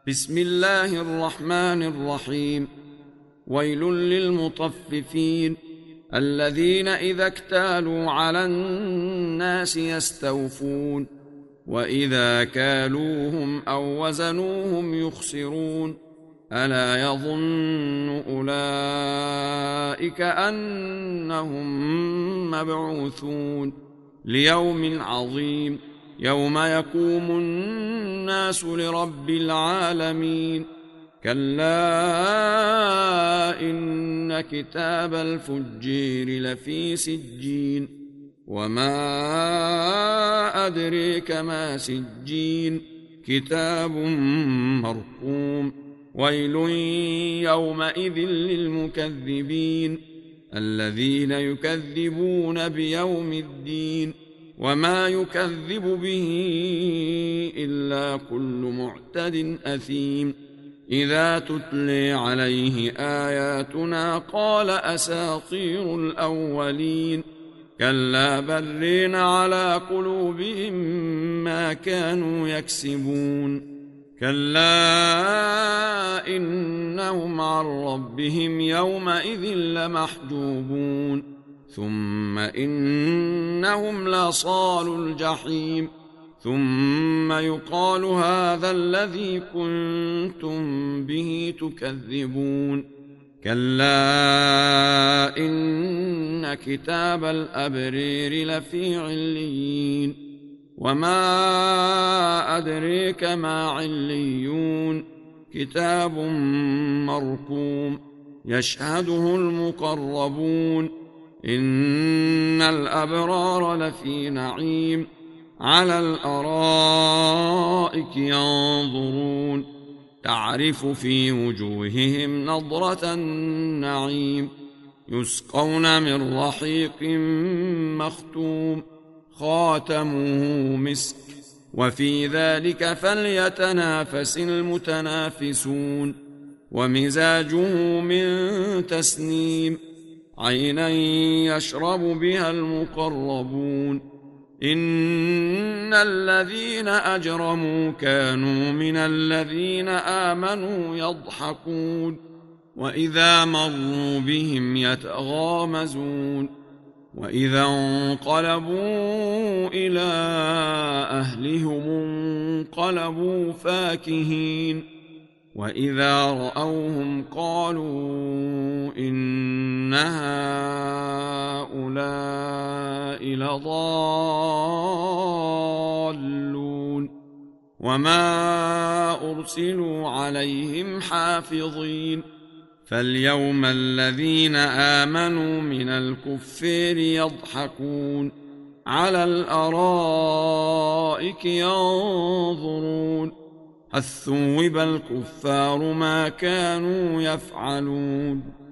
بسم الله الرحمن الرحيم. ويل للمطففين الذين إذا اكتالوا على الناس يستوفون وإذا كالوهم أو وزنوهم يخسرون ألا يظن أولئك أنهم مبعوثون ليوم عظيم يوم يقوم الناس لرب العالمين. كلا إن كتاب الفجير لفي سجين وما أدريك ما سجين كتاب مرقوم. ويل يومئذ للمكذبين الذين يكذبون بيوم الدين وما يكذب به إلا كل معتد أثيم. إذا تتلي عليه آياتنا قال أساطير الأولين كلا بل رين على قلوبهم ما كانوا يكسبون. كلا إنهم عن ربهم يومئذ لمحجوبون ثم إنهم لصالوا الجحيم ثم يقال هذا الذي كنتم به تكذبون. كلا إن كتاب الأبرير لفي عليين وما أدريك ما عليون كتاب مرقوم يشهده المقربون إن الأبرار لفي نعيم على الأرائك ينظرون تعرف في وجوههم نضرة النعيم يسقون من رحيق مختوم خاتمه مسك وفي ذلك فليتنافس المتنافسون ومزاجه من تسنيم عينا يشرب بها المقربون. إن الذين أجرموا كانوا من الذين آمنوا يضحكون وإذا مروا بهم يتغامزون وإذا انقلبوا إلى أهلهم انقلبوا فاكهين وإذا رأوهم قالوا إن هؤلاء لضالون وما أرسلوا عليهم حافظين. فاليوم الذين آمنوا من الكفار يضحكون على الأرائك ينظرون هل ثوب الكفار ما كانوا يفعلون.